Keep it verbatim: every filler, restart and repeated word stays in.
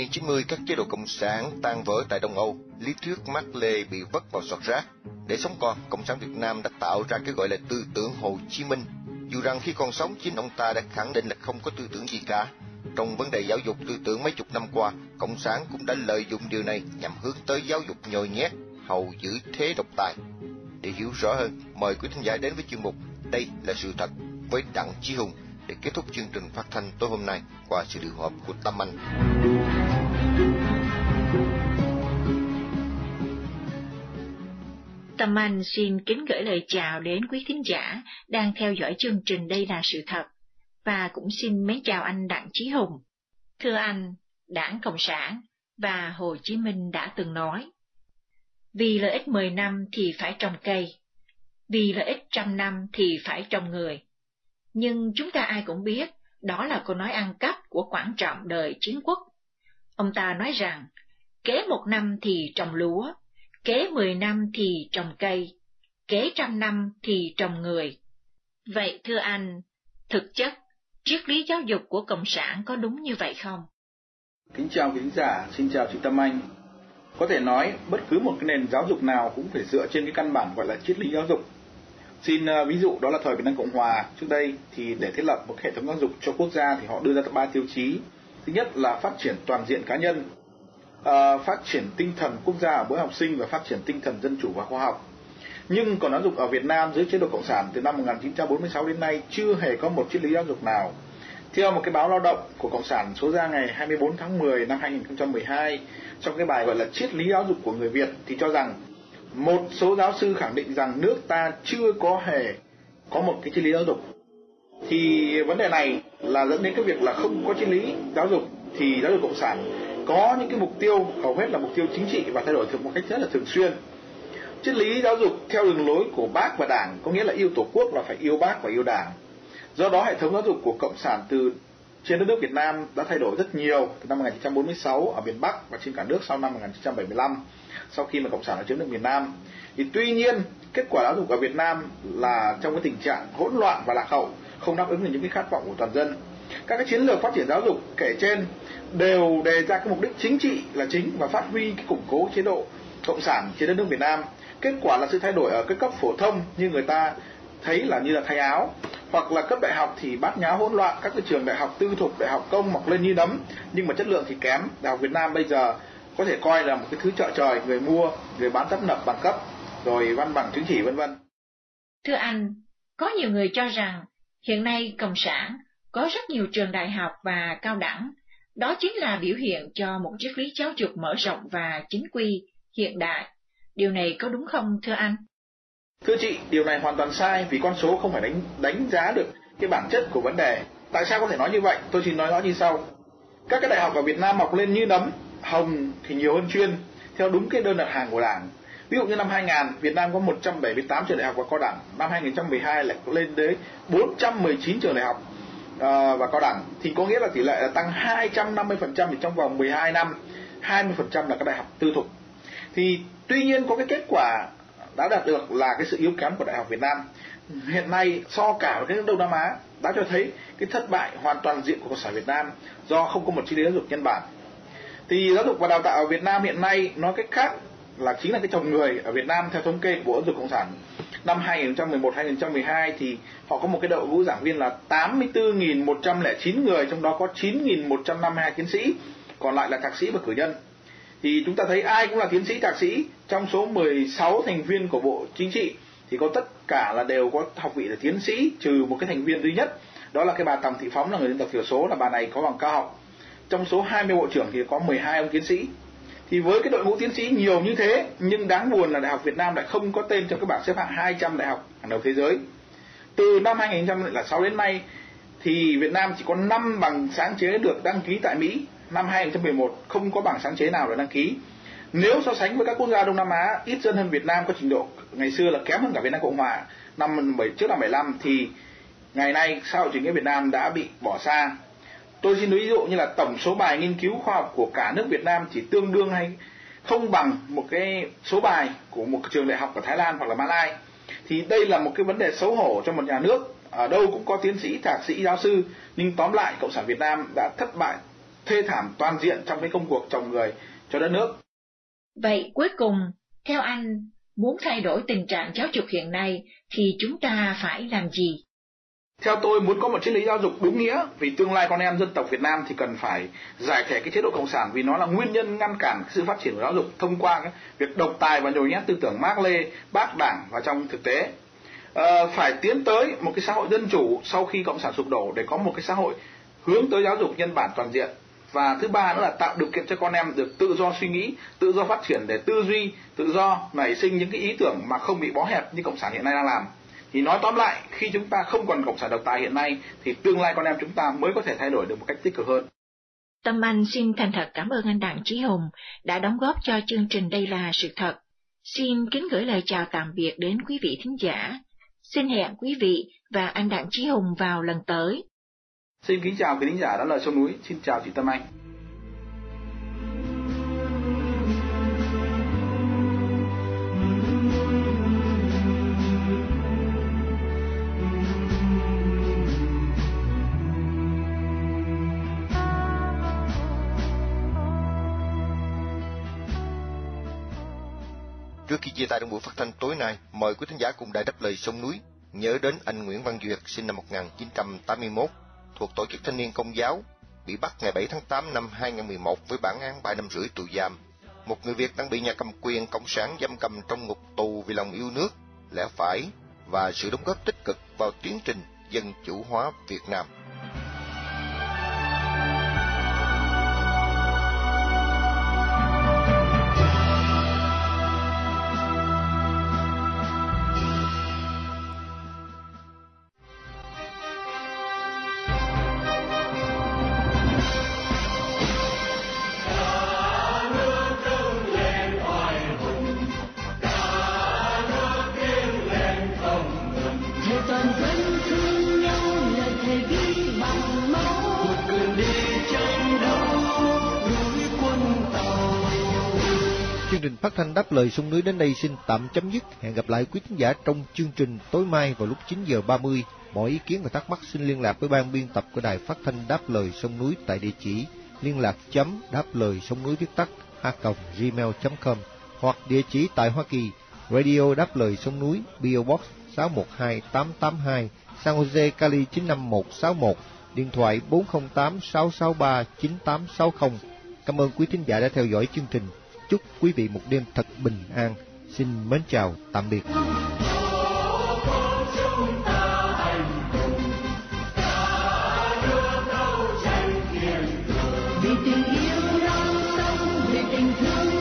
niên chín mươi, các chế độ cộng sản tan vỡ tại Đông Âu, lý thuyết Mác Lê bị vứt vào giọt rác. Để sống còn, Cộng sản Việt Nam đã tạo ra cái gọi là tư tưởng Hồ Chí Minh. Dù rằng khi còn sống, chính ông ta đã khẳng định là không có tư tưởng gì cả. Trong vấn đề giáo dục tư tưởng mấy chục năm qua, Cộng sản cũng đã lợi dụng điều này nhằm hướng tới giáo dục nhồi nhét, hầu giữ thế độc tài. Để hiểu rõ hơn, mời quý thính giả đến với chương mục Đây là sự thật với Đặng Chí Hùng để kết thúc chương trình phát thanh tối hôm nay qua sự điều hợp của Tâm Anh. Tâm Anh xin kính gửi lời chào đến quý thính giả đang theo dõi chương trình Đây là sự thật, và cũng xin mến chào anh Đặng Chí Hùng. Thưa anh, Đảng Cộng sản và Hồ Chí Minh đã từng nói, vì lợi ích mười năm thì phải trồng cây, vì lợi ích trăm năm thì phải trồng người. Nhưng chúng ta ai cũng biết, đó là câu nói ăn cắp của Quảng Trọng đời Chiến Quốc. Ông ta nói rằng, kế một năm thì trồng lúa, kế mười năm thì trồng cây, kế trăm năm thì trồng người. Vậy thưa anh, thực chất, triết lý giáo dục của Cộng sản có đúng như vậy không? Kính chào quý khán giả, xin chào chị Tâm Anh. Có thể nói, bất cứ một cái nền giáo dục nào cũng phải dựa trên cái căn bản gọi là triết lý giáo dục. Xin uh, ví dụ đó là thời Việt Nam Cộng Hòa trước đây, thì để thiết lập một hệ thống giáo dục cho quốc gia thì họ đưa ra ba tiêu chí. Thứ nhất là phát triển toàn diện cá nhân, uh, phát triển tinh thần quốc gia ở mỗi học sinh và phát triển tinh thần dân chủ và khoa học. Nhưng còn giáo dục ở Việt Nam dưới chế độ Cộng sản từ năm một nghìn chín trăm bốn mươi sáu đến nay chưa hề có một triết lý giáo dục nào. Theo một cái báo Lao động của Cộng sản số ra ngày hai mươi tư tháng mười năm hai nghìn không trăm mười hai, trong cái bài gọi là triết lý giáo dục của người Việt thì cho rằng một số giáo sư khẳng định rằng nước ta chưa có hề có một cái triết lý giáo dục. Thì vấn đề này là dẫn đến cái việc là không có triết lý giáo dục thì giáo dục Cộng sản có những cái mục tiêu hầu hết là mục tiêu chính trị và thay đổi một cách rất là thường xuyên. Triết lý giáo dục theo đường lối của Bác và Đảng có nghĩa là yêu Tổ quốc là phải yêu Bác và yêu Đảng. Do đó hệ thống giáo dục của Cộng sản từ trên đất nước Việt Nam đã thay đổi rất nhiều từ năm một nghìn chín trăm bốn mươi sáu ở miền Bắc và trên cả nước sau năm một nghìn chín trăm bảy mươi lăm, sau khi mà Cộng sản đã chiếm được miền Nam. Thì tuy nhiên kết quả giáo dục ở Việt Nam là trong cái tình trạng hỗn loạn và lạc hậu, không đáp ứng được những cái khát vọng của toàn dân. Các cái chiến lược phát triển giáo dục kể trên đều đề ra cái mục đích chính trị là chính và phát huy cái củng cố chế độ Cộng sản trên đất nước Việt Nam. Kết quả là sự thay đổi ở cái cấp phổ thông như người ta thấy là như là thay áo, hoặc là cấp đại học thì bát nháo hỗn loạn, các cái trường đại học tư thục, đại học công mọc lên như nấm nhưng mà chất lượng thì kém. Đại học Việt Nam bây giờ có thể coi là một cái thứ chợ trời, người mua, người bán tấp nập bằng cấp, rồi văn bằng chứng chỉ vân vân. Thưa anh, có nhiều người cho rằng hiện nay Cộng sản có rất nhiều trường đại học và cao đẳng, đó chính là biểu hiện cho một triết lý giáo dục mở rộng và chính quy, hiện đại. Điều này có đúng không thưa anh? Thưa chị, điều này hoàn toàn sai vì con số không phải đánh đánh giá được cái bản chất của vấn đề. Tại sao có thể nói như vậy? Tôi xin nói rõ như sau. Các cái đại học ở Việt Nam mọc lên như nấm, hồng thì nhiều hơn chuyên, theo đúng cái đơn đặt hàng của Đảng. Ví dụ như năm hai nghìn, Việt Nam có một trăm bảy mươi tám trường đại học và cao đẳng, năm hai nghìn không trăm mười hai lại lên đến bốn trăm mười chín trường đại học uh, và cao đẳng, thì có nghĩa là tỷ lệ là tăng hai trăm năm mươi phần trăm trong vòng mười hai năm, hai mươi phần trăm là các đại học tư thục. Thì tuy nhiên có cái kết quả đã đạt được là cái sự yếu kém của Đại học Việt Nam. Hiện nay so cả với các nước Đông Nam Á đã cho thấy cái thất bại hoàn toàn diện của Cộng sản Việt Nam do không có một triết lý giáo dục nhân bản. Thì giáo dục và đào tạo ở Việt Nam hiện nay nói cách khác là chính là cái chồng người ở Việt Nam theo thống kê của Bộ Giáo dục Cộng sản năm hai nghìn không trăm mười một hai nghìn không trăm mười hai thì họ có một cái đội ngũ giảng viên là tám mươi tư nghìn một trăm lẻ chín người, trong đó có chín nghìn một trăm năm mươi hai tiến sĩ, còn lại là thạc sĩ và cử nhân. Thì chúng ta thấy ai cũng là tiến sĩ, thạc sĩ. Trong số mười sáu thành viên của Bộ Chính trị thì có tất cả là đều có học vị là tiến sĩ, trừ một cái thành viên duy nhất, đó là cái bà Tòng Thị Phóng là người dân tộc thiểu số, là bà này có bằng cao học. Trong số hai mươi bộ trưởng thì có mười hai ông tiến sĩ. Thì với cái đội ngũ tiến sĩ nhiều như thế, nhưng đáng buồn là Đại học Việt Nam lại không có tên trong cái bảng xếp hạng hai trăm đại học hàng đầu thế giới. Từ năm hai nghìn không trăm lẻ sáu đến nay thì Việt Nam chỉ có năm bằng sáng chế được đăng ký tại Mỹ. Năm hai nghìn không trăm mười một không có bảng sáng chế nào để đăng ký. Nếu so sánh với các quốc gia Đông Nam Á ít dân hơn Việt Nam, có trình độ ngày xưa là kém hơn cả Việt Nam Cộng Hòa năm trước năm bảy mươi lăm, thì ngày nay xã hội chủ nghĩa Việt Nam đã bị bỏ xa. Tôi xin ví dụ như là tổng số bài nghiên cứu khoa học của cả nước Việt Nam chỉ tương đương hay không bằng một cái số bài của một trường đại học ở Thái Lan hoặc là Mã Lai. Thì đây là một cái vấn đề xấu hổ cho một nhà nước, ở đâu cũng có tiến sĩ, thạc sĩ, giáo sư, nhưng tóm lại Cộng sản Việt Nam đã thất bại thê thảm toàn diện trong cái công cuộc trồng người cho đất nước. Vậy cuối cùng, theo anh, muốn thay đổi tình trạng giáo dục hiện nay thì chúng ta phải làm gì? Theo tôi, muốn có một triết lý giáo dục đúng nghĩa vì tương lai con em dân tộc Việt Nam thì cần phải giải thể cái chế độ cộng sản, vì nó là nguyên nhân ngăn cản sự phát triển của giáo dục thông qua cái việc độc tài và nhồi nhét tư tưởng Mác Lê, Bác Đảng vào trong thực tế. À, phải tiến tới một cái xã hội dân chủ sau khi cộng sản sụp đổ để có một cái xã hội hướng tới giáo dục nhân bản toàn diện. Và thứ ba nữa là tạo điều kiện cho con em được tự do suy nghĩ, tự do phát triển để tư duy, tự do nảy sinh những cái ý tưởng mà không bị bó hẹp như cộng sản hiện nay đang làm. Thì nói tóm lại, khi chúng ta không còn cộng sản độc tài hiện nay thì tương lai con em chúng ta mới có thể thay đổi được một cách tích cực hơn. Tâm Anh xin thành thật cảm ơn anh Đặng Chí Hùng đã đóng góp cho chương trình Đây là Sự Thật. Xin kính gửi lời chào tạm biệt đến quý vị thính giả. Xin hẹn quý vị và anh Đặng Chí Hùng vào lần tới. Xin kính chào quý thính giả đã lời sông núi. Xin chào chị Tâm Anh. Trước khi chia tay trong buổi phát thanh tối nay, mời quý thính giả cùng Đài Đáp Lời Sông Núi nhớ đến anh Nguyễn Văn Duyệt, sinh năm một nghìn chín trăm tám mươi mốt, thuộc Tổ chức Thanh niên Công giáo, bị bắt ngày bảy tháng tám năm hai nghìn không trăm mười một với bản án ba năm rưỡi tù giam. Một người Việt đang bị nhà cầm quyền cộng sản giam cầm trong ngục tù vì lòng yêu nước, lẽ phải và sự đóng góp tích cực vào tiến trình dân chủ hóa Việt Nam. Chương trình phát thanh Đáp Lời Sông Núi đến đây xin tạm chấm dứt. Hẹn gặp lại quý khán giả trong chương trình tối mai vào lúc chín giờ ba mươi. Mọi ý kiến và thắc mắc xin liên lạc với ban biên tập của đài phát thanh Đáp Lời Sông Núi tại địa chỉ liên lạc chấm đáp lời sông núi viết tắt a còng gmail chấm com hoặc địa chỉ tại Hoa Kỳ, Radio Đáp Lời Sông Núi, pê ô Box sáu một hai tám tám hai, San Jose, Cali chín năm một sáu một, điện thoại bốn không tám sáu sáu ba chín tám sáu không. Cảm ơn quý thính giả đã theo dõi chương trình. Chúc quý vị một đêm thật bình an. Xin mến chào, tạm biệt. Vì tình yêu non sông, vì tình thương